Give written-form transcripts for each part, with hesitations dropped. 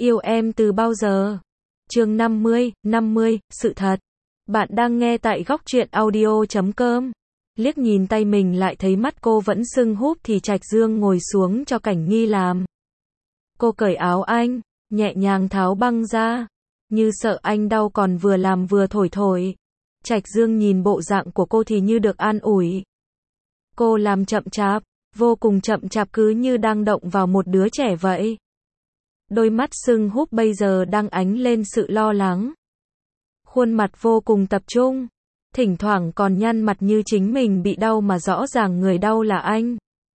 Yêu em từ bao giờ? Chương 50, sự thật. Bạn đang nghe tại góc truyện audio.com. Liếc nhìn tay mình lại thấy mắt cô vẫn sưng húp thì Trạch Dương ngồi xuống cho Cảnh Nghi làm. Cô cởi áo anh, nhẹ nhàng tháo băng ra, như sợ anh đau còn vừa làm vừa thổi thổi. Trạch Dương nhìn bộ dạng của cô thì như được an ủi. Cô làm chậm chạp, vô cùng chậm chạp cứ như đang động vào một đứa trẻ vậy. Đôi mắt sưng húp bây giờ đang ánh lên sự lo lắng. Khuôn mặt vô cùng tập trung, thỉnh thoảng còn nhăn mặt như chính mình bị đau mà rõ ràng người đau là anh.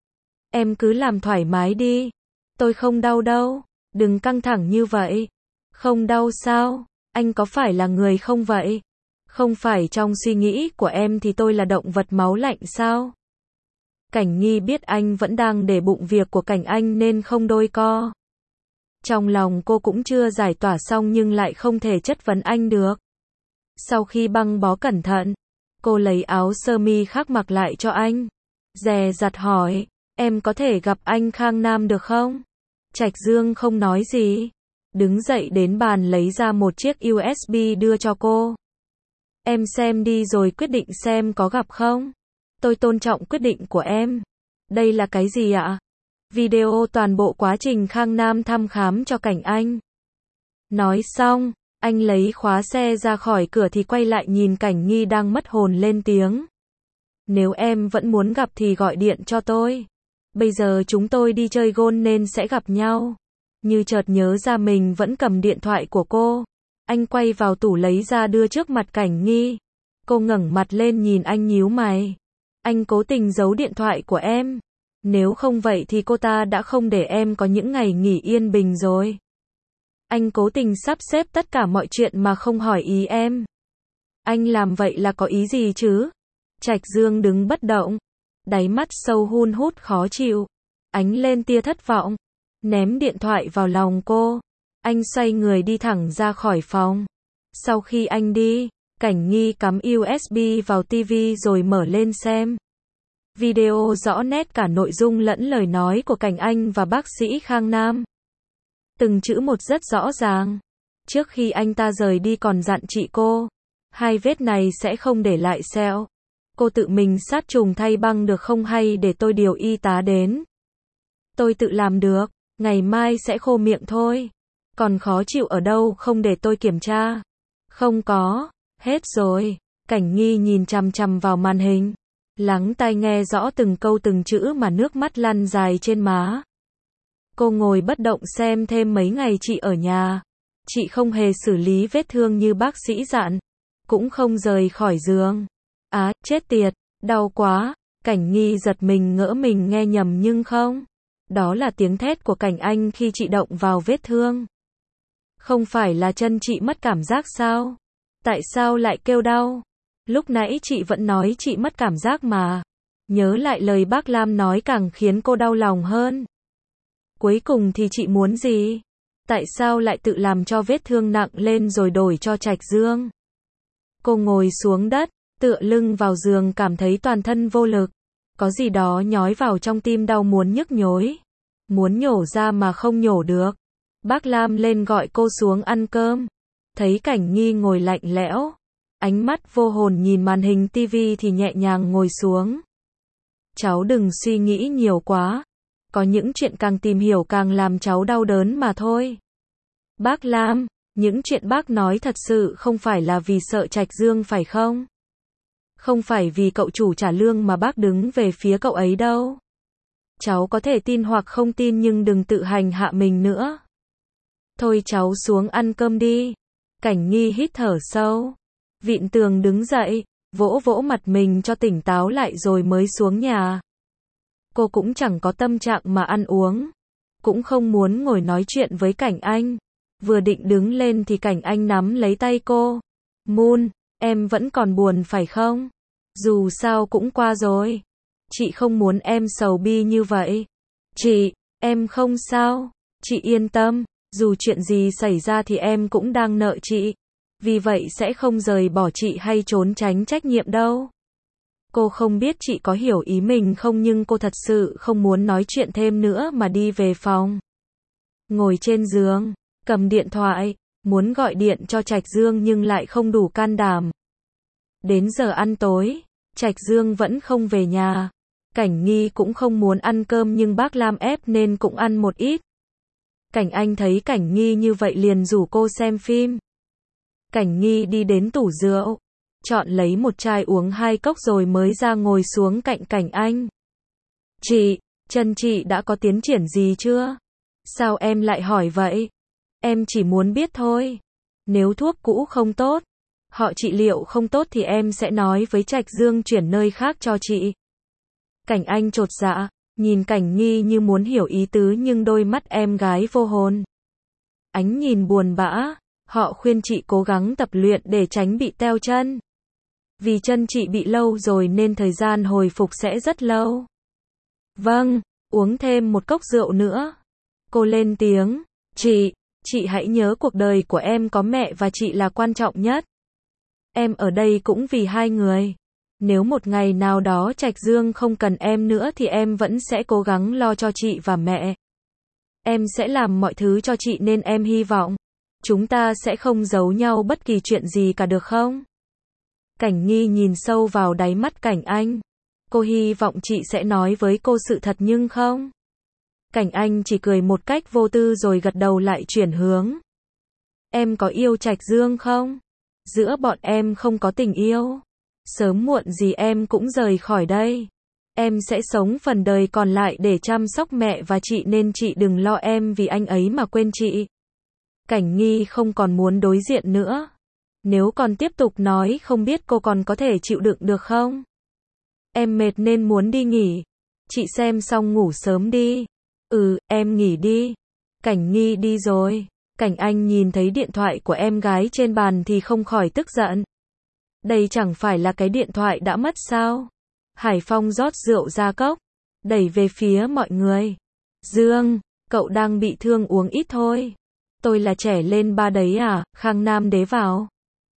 Em cứ làm thoải mái đi. Tôi không đau đâu, đừng căng thẳng như vậy. Không đau sao? Anh có phải là người không vậy? Không phải trong suy nghĩ của em thì tôi là động vật máu lạnh sao? Cảnh Nghi biết anh vẫn đang để bụng việc của Cảnh Anh nên không đôi co. Trong lòng cô cũng chưa giải tỏa xong nhưng lại không thể chất vấn anh được. Sau khi băng bó cẩn thận, cô lấy áo sơ mi khác mặc lại cho anh. Dè dặt hỏi, em có thể gặp anh Khang Nam được không? Trạch Dương không nói gì. Đứng dậy đến bàn lấy ra một chiếc USB đưa cho cô. Em xem đi rồi quyết định xem có gặp không? Tôi tôn trọng quyết định của em. Đây là cái gì ạ? Video toàn bộ quá trình Khang Nam thăm khám cho Cảnh Anh. Nói xong, anh lấy khóa xe ra khỏi cửa thì quay lại nhìn Cảnh Nghi đang mất hồn lên tiếng. Nếu em vẫn muốn gặp thì gọi điện cho tôi. Bây giờ chúng tôi đi chơi golf nên sẽ gặp nhau. Như chợt nhớ ra mình vẫn cầm điện thoại của cô. Anh quay vào tủ lấy ra đưa trước mặt Cảnh Nghi. Cô ngẩng mặt lên nhìn anh nhíu mày. Anh cố tình giấu điện thoại của em. Nếu không vậy thì cô ta đã không để em có những ngày nghỉ yên bình rồi. Anh cố tình sắp xếp tất cả mọi chuyện mà không hỏi ý em. Anh làm vậy là có ý gì chứ? Trạch Dương đứng bất động, đáy mắt sâu hun hút khó chịu, ánh lên tia thất vọng, ném điện thoại vào lòng cô. Anh xoay người đi thẳng ra khỏi phòng. Sau khi anh đi, Cảnh Nghi cắm USB vào TV rồi mở lên xem. Video rõ nét cả nội dung lẫn lời nói của Cảnh Anh và bác sĩ Khang Nam. Từng chữ một rất rõ ràng. Trước khi anh ta rời đi còn dặn chị cô, 2 vết này sẽ không để lại sẹo. Cô tự mình sát trùng thay băng được không hay để tôi điều y tá đến? Tôi tự làm được, ngày mai sẽ khô miệng thôi. Còn khó chịu ở đâu không để tôi kiểm tra? Không có, hết rồi. Cảnh Nghi nhìn chằm chằm vào màn hình, lắng tai nghe rõ từng câu từng chữ mà nước mắt lăn dài trên má. Cô ngồi bất động xem thêm mấy ngày chị ở nhà. Chị không hề xử lý vết thương như bác sĩ dặn, cũng không rời khỏi giường. Á, chết tiệt, đau quá. Cảnh Nghi giật mình ngỡ mình nghe nhầm nhưng không. Đó là tiếng thét của Cảnh Anh khi chị động vào vết thương. Không phải là chân chị mất cảm giác sao? Tại sao lại kêu đau? Lúc nãy chị vẫn nói chị mất cảm giác mà. Nhớ lại lời bác Lam nói càng khiến cô đau lòng hơn. Cuối cùng thì chị muốn gì? Tại sao lại tự làm cho vết thương nặng lên rồi đổi cho Trạch Dương? Cô ngồi xuống đất, tựa lưng vào giường cảm thấy toàn thân vô lực. Có gì đó nhói vào trong tim đau muốn nhức nhối. Muốn nhổ ra mà không nhổ được. Bác Lam lên gọi cô xuống ăn cơm. Thấy Cảnh Nghi ngồi lạnh lẽo, ánh mắt vô hồn nhìn màn hình tivi thì nhẹ nhàng ngồi xuống. Cháu đừng suy nghĩ nhiều quá. Có những chuyện càng tìm hiểu càng làm cháu đau đớn mà thôi. Bác Lam, những chuyện bác nói thật sự không phải là vì sợ Trạch Dương phải không? Không phải vì cậu chủ trả lương mà bác đứng về phía cậu ấy đâu. Cháu có thể tin hoặc không tin nhưng đừng tự hành hạ mình nữa. Thôi cháu xuống ăn cơm đi. Cảnh Nghi hít thở sâu, vịn tường đứng dậy, vỗ vỗ mặt mình cho tỉnh táo lại rồi mới xuống nhà. Cô cũng chẳng có tâm trạng mà ăn uống, cũng không muốn ngồi nói chuyện với Cảnh Anh. Vừa định đứng lên thì Cảnh Anh nắm lấy tay cô. Moon, em vẫn còn buồn phải không? Dù sao cũng qua rồi. Chị không muốn em sầu bi như vậy. Chị, em không sao. Chị yên tâm, dù chuyện gì xảy ra thì em cũng đang nợ chị. Vì vậy sẽ không rời bỏ chị hay trốn tránh trách nhiệm đâu. Cô không biết chị có hiểu ý mình không nhưng cô thật sự không muốn nói chuyện thêm nữa mà đi về phòng. Ngồi trên giường, cầm điện thoại, muốn gọi điện cho Trạch Dương nhưng lại không đủ can đảm. Đến giờ ăn tối, Trạch Dương vẫn không về nhà. Cảnh Nghi cũng không muốn ăn cơm nhưng bác Lam ép nên cũng ăn một ít. Cảnh Anh thấy Cảnh Nghi như vậy liền rủ cô xem phim. Cảnh Nghi đi đến tủ rượu, chọn lấy một chai uống 2 cốc rồi mới ra ngồi xuống cạnh Cảnh Anh. Chị, chân chị đã có tiến triển gì chưa? Sao em lại hỏi vậy? Em chỉ muốn biết thôi. Nếu thuốc cũ không tốt, họ trị liệu không tốt thì em sẽ nói với Trạch Dương chuyển nơi khác cho chị. Cảnh Anh chột dạ, nhìn Cảnh Nghi như muốn hiểu ý tứ nhưng đôi mắt em gái vô hồn. Ánh nhìn buồn bã, họ khuyên chị cố gắng tập luyện để tránh bị teo chân. Vì chân chị bị lâu rồi nên thời gian hồi phục sẽ rất lâu. Vâng, uống thêm một cốc rượu nữa. Cô lên tiếng, chị hãy nhớ cuộc đời của em có mẹ và chị là quan trọng nhất. Em ở đây cũng vì hai người. Nếu một ngày nào đó Trạch Dương không cần em nữa thì em vẫn sẽ cố gắng lo cho chị và mẹ. Em sẽ làm mọi thứ cho chị nên em hy vọng chúng ta sẽ không giấu nhau bất kỳ chuyện gì cả được không? Cảnh Nghi nhìn sâu vào đáy mắt Cảnh Anh. Cô hy vọng chị sẽ nói với cô sự thật nhưng không. Cảnh Anh chỉ cười một cách vô tư rồi gật đầu lại chuyển hướng. Em có yêu Trạch Dương không? Giữa bọn em không có tình yêu. Sớm muộn gì em cũng rời khỏi đây. Em sẽ sống phần đời còn lại để chăm sóc mẹ và chị nên chị đừng lo em vì anh ấy mà quên chị. Cảnh Nghi không còn muốn đối diện nữa. Nếu còn tiếp tục nói không biết cô còn có thể chịu đựng được không? Em mệt nên muốn đi nghỉ. Chị xem xong ngủ sớm đi. Em nghỉ đi. Cảnh Nghi đi rồi. Cảnh Anh nhìn thấy điện thoại của em gái trên bàn thì không khỏi tức giận. Đây chẳng phải là cái điện thoại đã mất sao? Hải Phong rót rượu ra cốc, đẩy về phía mọi người. Dương, cậu đang bị thương uống ít thôi. Tôi là trẻ lên ba đấy à? Khang Nam đế vào.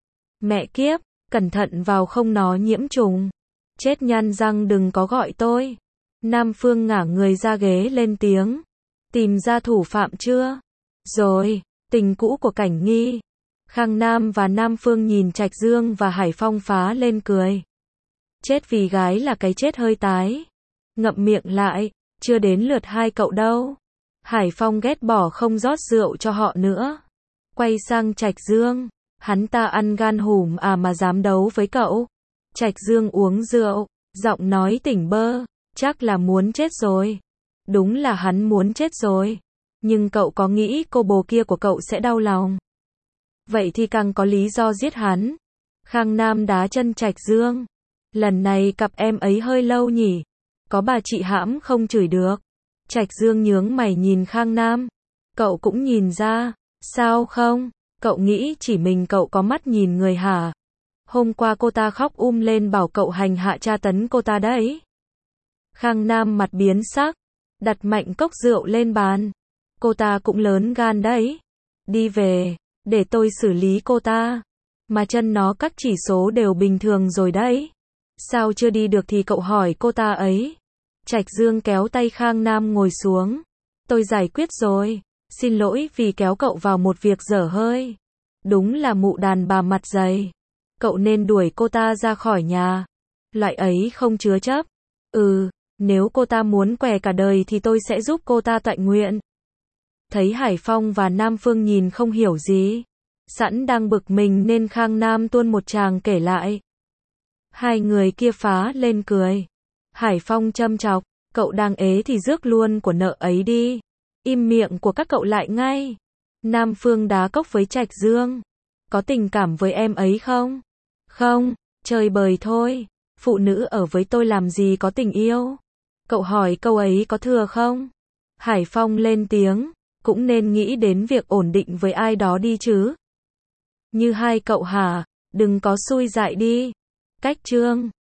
Mẹ kiếp, cẩn thận vào không nó nhiễm trùng. Chết nhăn răng đừng có gọi tôi. Nam Phương ngả người ra ghế lên tiếng. Tìm ra thủ phạm chưa? Rồi, tình cũ của Cảnh Nghi. Khang Nam và Nam Phương nhìn Trạch Dương và Hải Phong phá lên cười. Chết vì gái là cái chết hơi tái. Ngậm miệng lại, chưa đến lượt hai cậu đâu. Hải Phong ghét bỏ không rót rượu cho họ nữa. Quay sang Trạch Dương, hắn ta ăn gan hùm à mà dám đấu với cậu. Trạch Dương uống rượu, giọng nói tỉnh bơ, chắc là muốn chết rồi. Đúng là hắn muốn chết rồi. Nhưng cậu có nghĩ cô bồ kia của cậu sẽ đau lòng? Vậy thì càng có lý do giết hắn. Khang Nam đá chân Trạch Dương. Lần này cặp em ấy hơi lâu nhỉ. Có bà chị hãm không chửi được. Trạch Dương nhướng mày nhìn Khang Nam. Cậu cũng nhìn ra. Sao không? Cậu nghĩ chỉ mình cậu có mắt nhìn người hả? Hôm qua cô ta khóc lên bảo cậu hành hạ tra tấn cô ta đấy. Khang Nam mặt biến sắc. Đặt mạnh cốc rượu lên bàn. Cô ta cũng lớn gan đấy. Đi về. Để tôi xử lý cô ta. Mà chân nó các chỉ số đều bình thường rồi đấy. Sao chưa đi được thì cậu hỏi cô ta ấy. Trạch Dương kéo tay Khang Nam ngồi xuống. Tôi giải quyết rồi. Xin lỗi vì kéo cậu vào một việc dở hơi. Đúng là mụ đàn bà mặt dày. Cậu nên đuổi cô ta ra khỏi nhà. Loại ấy không chứa chấp. Nếu cô ta muốn què cả đời thì tôi sẽ giúp cô ta tọa nguyện. Thấy Hải Phong và Nam Phương nhìn không hiểu gì. Sẵn đang bực mình nên Khang Nam tuôn một tràng kể lại. Hai người kia phá lên cười. Hải Phong châm chọc. Cậu đang ế thì rước luôn của nợ ấy đi. Im miệng của các cậu lại ngay. Nam Phương đá cốc với Trạch Dương. Có tình cảm với em ấy không? Không, chơi bời thôi. Phụ nữ ở với tôi làm gì có tình yêu? Cậu hỏi câu ấy có thừa không? Hải Phong lên tiếng. Cũng nên nghĩ đến việc ổn định với ai đó đi chứ. Như hai cậu hả? Đừng có xui dại đi. Cách chương